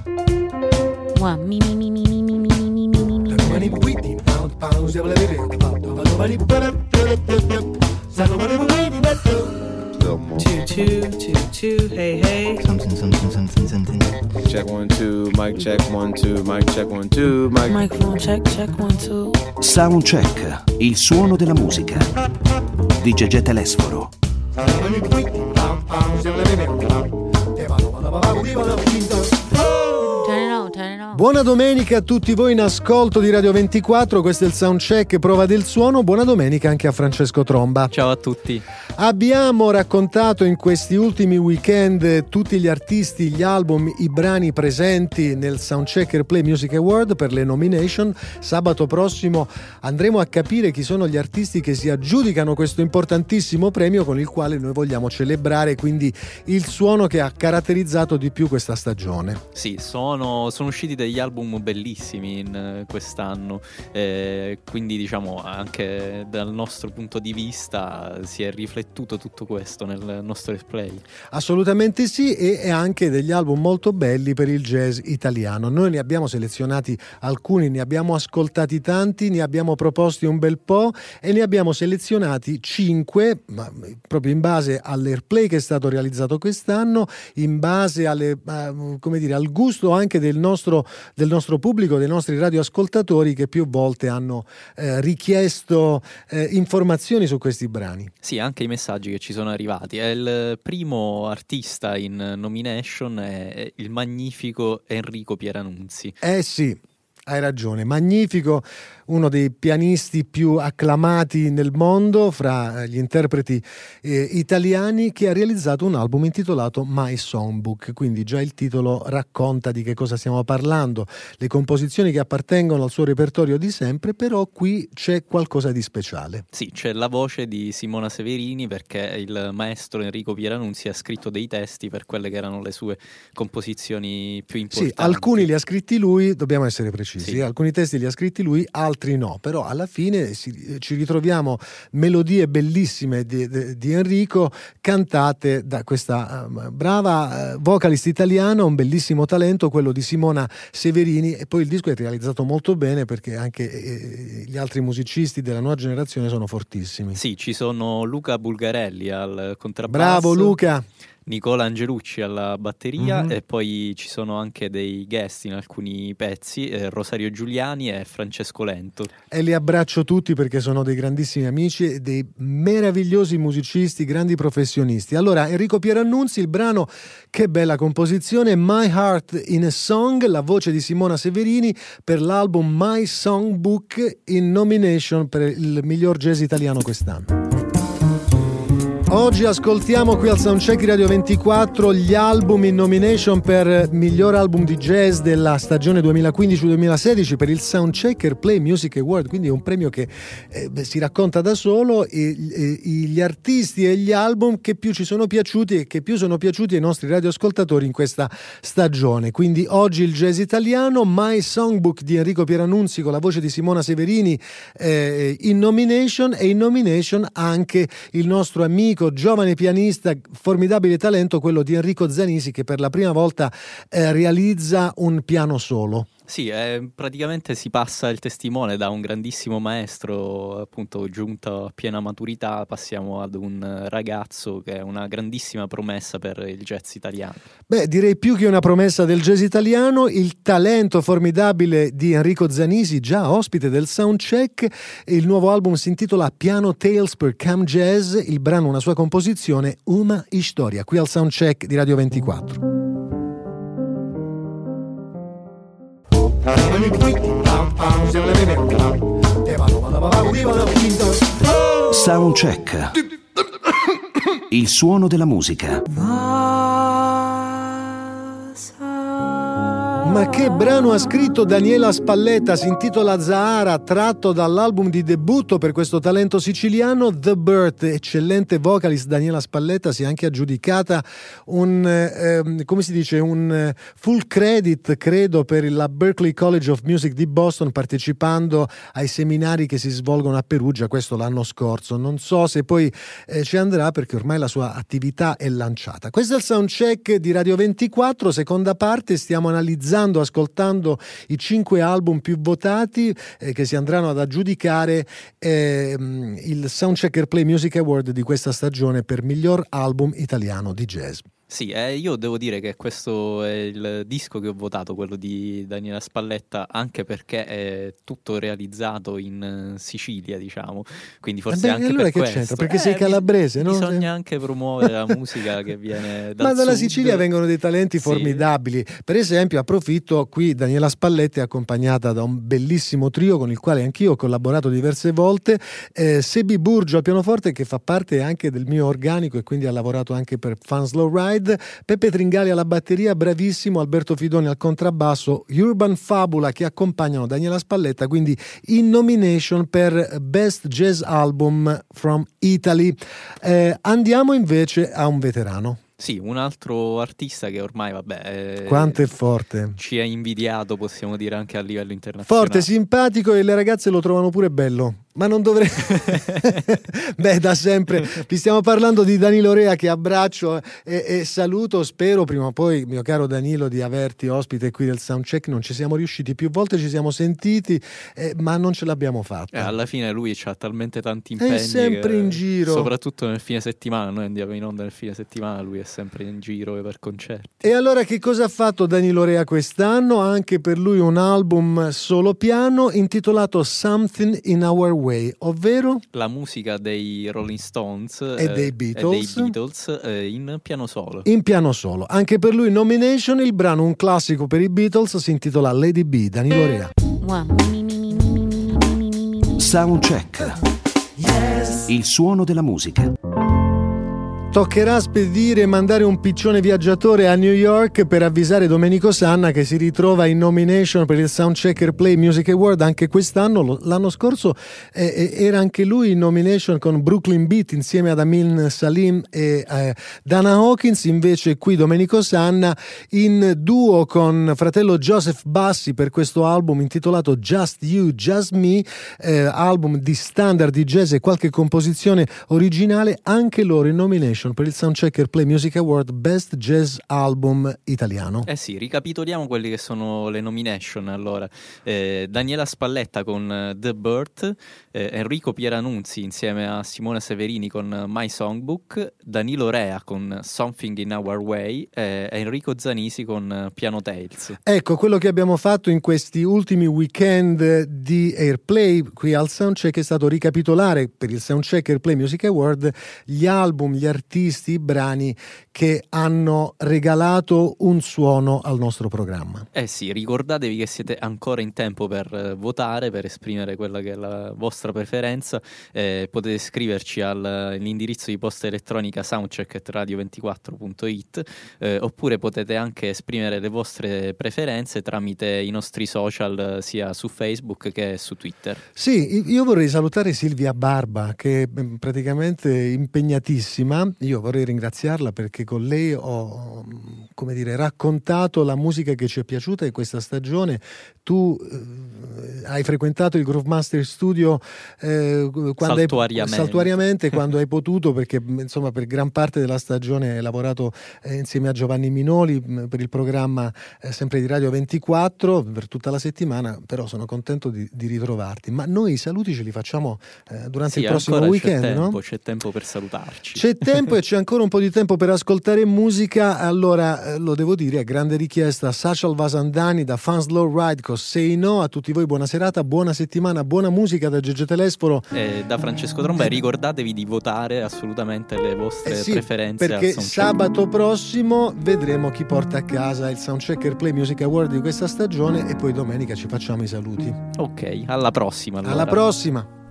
Two, hey, hey. Something. Check 1 2, mic check 1 2, mic check 1 2, mic. Microphone check 1 2. Soundcheck, il suono della musica di Gegè Telesforo. Buona domenica a tutti voi in ascolto di Radio 24, questo è il Soundcheck, prova del suono. Buona domenica anche a Francesco Tromba. Ciao a tutti. Abbiamo raccontato in questi ultimi weekend tutti gli artisti, gli album, i brani presenti nel Soundcheck Airplay Music Award per le nomination. Sabato prossimo andremo a capire chi sono gli artisti che si aggiudicano questo importantissimo premio con il quale noi vogliamo celebrare quindi il suono che ha caratterizzato di più questa stagione. Sì, sono usciti degli album bellissimi in quest'anno, quindi diciamo anche dal nostro punto di vista si è riflettuto tutto questo nel nostro display. Assolutamente sì, e anche degli album molto belli per il jazz italiano. Noi ne abbiamo selezionati alcuni, ne abbiamo ascoltati tanti, ne abbiamo proposti un bel po' e ne abbiamo selezionati 5, ma proprio in base all'airplay che è stato realizzato quest'anno, in base al gusto anche del nostro pubblico, dei nostri radioascoltatori che più volte hanno richiesto informazioni su questi brani. Sì, anche i messaggi che ci sono arrivati. Il primo artista in nomination è il magnifico Enrico Pieranunzi. Sì, hai ragione, magnifico, uno dei pianisti più acclamati nel mondo fra gli interpreti italiani, che ha realizzato un album intitolato My Songbook, quindi già il titolo racconta di che cosa stiamo parlando, le composizioni che appartengono al suo repertorio di sempre, però qui c'è qualcosa di speciale. Sì, c'è la voce di Simona Severini perché il maestro Enrico Pieranunzi ha scritto dei testi per quelle che erano le sue composizioni più importanti. Sì, alcuni li ha scritti lui, dobbiamo essere precisi. Sì. Alcuni testi li ha scritti lui, altri no, però alla fine ci ritroviamo melodie bellissime di Enrico cantate da questa brava vocalist italiana, un bellissimo talento, quello di Simona Severini, e poi il disco è realizzato molto bene perché anche gli altri musicisti della nuova generazione sono fortissimi. Sì, ci sono Luca Bulgarelli al contrabbasso. Bravo Luca! Nicola Angelucci alla batteria, e poi ci sono anche dei guest in alcuni pezzi, Rosario Giuliani e Francesco Lento. E li abbraccio tutti perché sono dei grandissimi amici e dei meravigliosi musicisti, grandi professionisti. Allora, Enrico Pieranunzi, il brano, che bella composizione, My Heart in a Song, la voce di Simona Severini per l'album My Songbook, in nomination per il miglior jazz italiano quest'anno. Oggi ascoltiamo qui al Soundcheck Radio 24 gli album in nomination per miglior album di jazz della stagione 2015-2016 per il Soundcheck Airplay Music Award, quindi è un premio che si racconta da solo, gli artisti e gli album che più ci sono piaciuti e che più sono piaciuti ai nostri radioascoltatori in questa stagione. Quindi oggi il jazz italiano, My Songbook di Enrico Pieranunzi con la voce di Simona Severini in nomination, e in nomination anche il nostro amico giovane pianista, formidabile talento, quello di Enrico Zanisi, che per la prima volta realizza un piano solo. Sì, praticamente si passa il testimone da un grandissimo maestro, appunto giunto a piena maturità, passiamo ad un ragazzo che è una grandissima promessa per il jazz italiano. Beh, direi più che una promessa del jazz italiano, il talento formidabile di Enrico Zanisi, già ospite del Soundcheck. Il nuovo album si intitola Piano Tales per Cam Jazz, il brano una sua composizione, Uma Historia, qui al Soundcheck di Radio 24. Soundcheck, il suono della musica. Ma che brano ha scritto Daniela Spalletta, si intitola Zahara, tratto dall'album di debutto per questo talento siciliano, The Birth. Eccellente vocalist Daniela Spalletta, si è anche aggiudicata un full credit, credo, per la Berklee College of Music di Boston, partecipando ai seminari che si svolgono a Perugia, questo l'anno scorso. Non so se poi ci andrà, perché ormai la sua attività è lanciata. Questo è il Soundcheck di Radio 24, seconda parte, stiamo analizzando analizzando, ascoltando i 5 album più votati che si andranno ad aggiudicare il Soundcheck Airplay Music Award di questa stagione per miglior album italiano di jazz. Sì, io devo dire che questo è il disco che ho votato, quello di Daniela Spalletta, anche perché è tutto realizzato in Sicilia, diciamo, quindi forse anche allora per che questo. c'entra? Perché sei calabrese, no? Bisogna anche promuovere la musica che viene dal Ma dalla sud. Sicilia vengono dei talenti formidabili. Per esempio, approfitto, qui Daniela Spalletti è accompagnata da un bellissimo trio con il quale anch'io ho collaborato diverse volte, Sebi Burgio al pianoforte, che fa parte anche del mio organico e quindi ha lavorato anche per Fun Slow Ride, Peppe Tringali alla batteria, bravissimo, Alberto Fidoni al contrabbasso, Urban Fabula che accompagnano Daniela Spalletta, quindi in nomination per Best Jazz Album from Italy. Andiamo invece a un veterano. Sì, un altro artista che ormai, Quanto è forte. Ci ha invidiato, possiamo dire, anche a livello internazionale. Forte, simpatico, e le ragazze lo trovano pure bello. Ma non dovrei... Beh, da sempre. Vi stiamo parlando di Danilo Rea, che abbraccio e saluto. Spero prima o poi, mio caro Danilo, di averti ospite qui del Soundcheck. Non ci siamo riusciti, più volte ci siamo sentiti, ma non ce l'abbiamo fatta. Alla fine lui ha talmente tanti impegni. È sempre in giro. Soprattutto nel fine settimana. Noi andiamo in onda nel fine settimana, lui è sempre in giro per concerti. E allora che cosa ha fatto Danilo Rea quest'anno? Anche per lui un album solo piano intitolato Something in Our Way, ovvero la musica dei Rolling Stones e dei Beatles, in piano solo. In piano solo. Anche per lui nomination, il brano, un classico per i Beatles, si intitola Lady B, Danilo Rea. Soundcheck. Il suono della musica. Toccherà spedire e mandare un piccione viaggiatore a New York per avvisare Domenico Sanna che si ritrova in nomination per il Soundcheck Airplay Music Award anche quest'anno. L'anno scorso era anche lui in nomination con Brooklyn Beat insieme ad Amin Salim e Dana Hawkins. Invece qui Domenico Sanna in duo con fratello Joseph Bassi per questo album intitolato Just You, Just Me, album di standard di jazz e qualche composizione originale, anche loro in nomination per il Soundcheck Airplay Music Award Best Jazz Album italiano. Sì, ricapitoliamo quelli che sono le nomination. Allora, Daniela Spalletta con The Birth, Enrico Pieranunzi insieme a Simona Severini con My Songbook, Danilo Rea con Something in Our Way e Enrico Zanisi con Piano Tales. Ecco, quello che abbiamo fatto in questi ultimi weekend di Airplay qui al Soundcheck è stato ricapitolare per il Soundcheck Airplay Music Award gli album, gli artisti, i brani che hanno regalato un suono al nostro programma. Sì, ricordatevi che siete ancora in tempo per votare, per esprimere quella che è la vostra preferenza. Potete scriverci all'indirizzo di posta elettronica soundcheck@radio24.it, oppure potete anche esprimere le vostre preferenze tramite i nostri social, sia su Facebook che su Twitter. Sì, io vorrei salutare Silvia Barba, che è praticamente impegnatissima. Io vorrei ringraziarla perché con lei ho, raccontato la musica che ci è piaciuta in questa stagione. Tu hai frequentato il Groove Master Studio saltuariamente quando hai potuto, perché insomma per gran parte della stagione hai lavorato insieme a Giovanni Minoli per il programma sempre di Radio 24 per tutta la settimana, però sono contento di ritrovarti. Ma noi i saluti ce li facciamo durante il prossimo weekend, no? C'è tempo per salutarci. C'è tempo e c'è ancora un po' di tempo per ascoltare musica. Allora, lo devo dire, a grande richiesta, Sachal Vasandani da Fun Slow Ride con Say No. A tutti voi buona serata, buona settimana, buona musica da Gigi Telesforo e da Francesco Tromba. E ricordatevi di votare assolutamente le vostre preferenze, perché sabato prossimo vedremo chi porta a casa il Soundcheck Airplay Music Award di questa stagione e poi domenica ci facciamo i saluti. Ok, alla prossima allora. Alla prossima.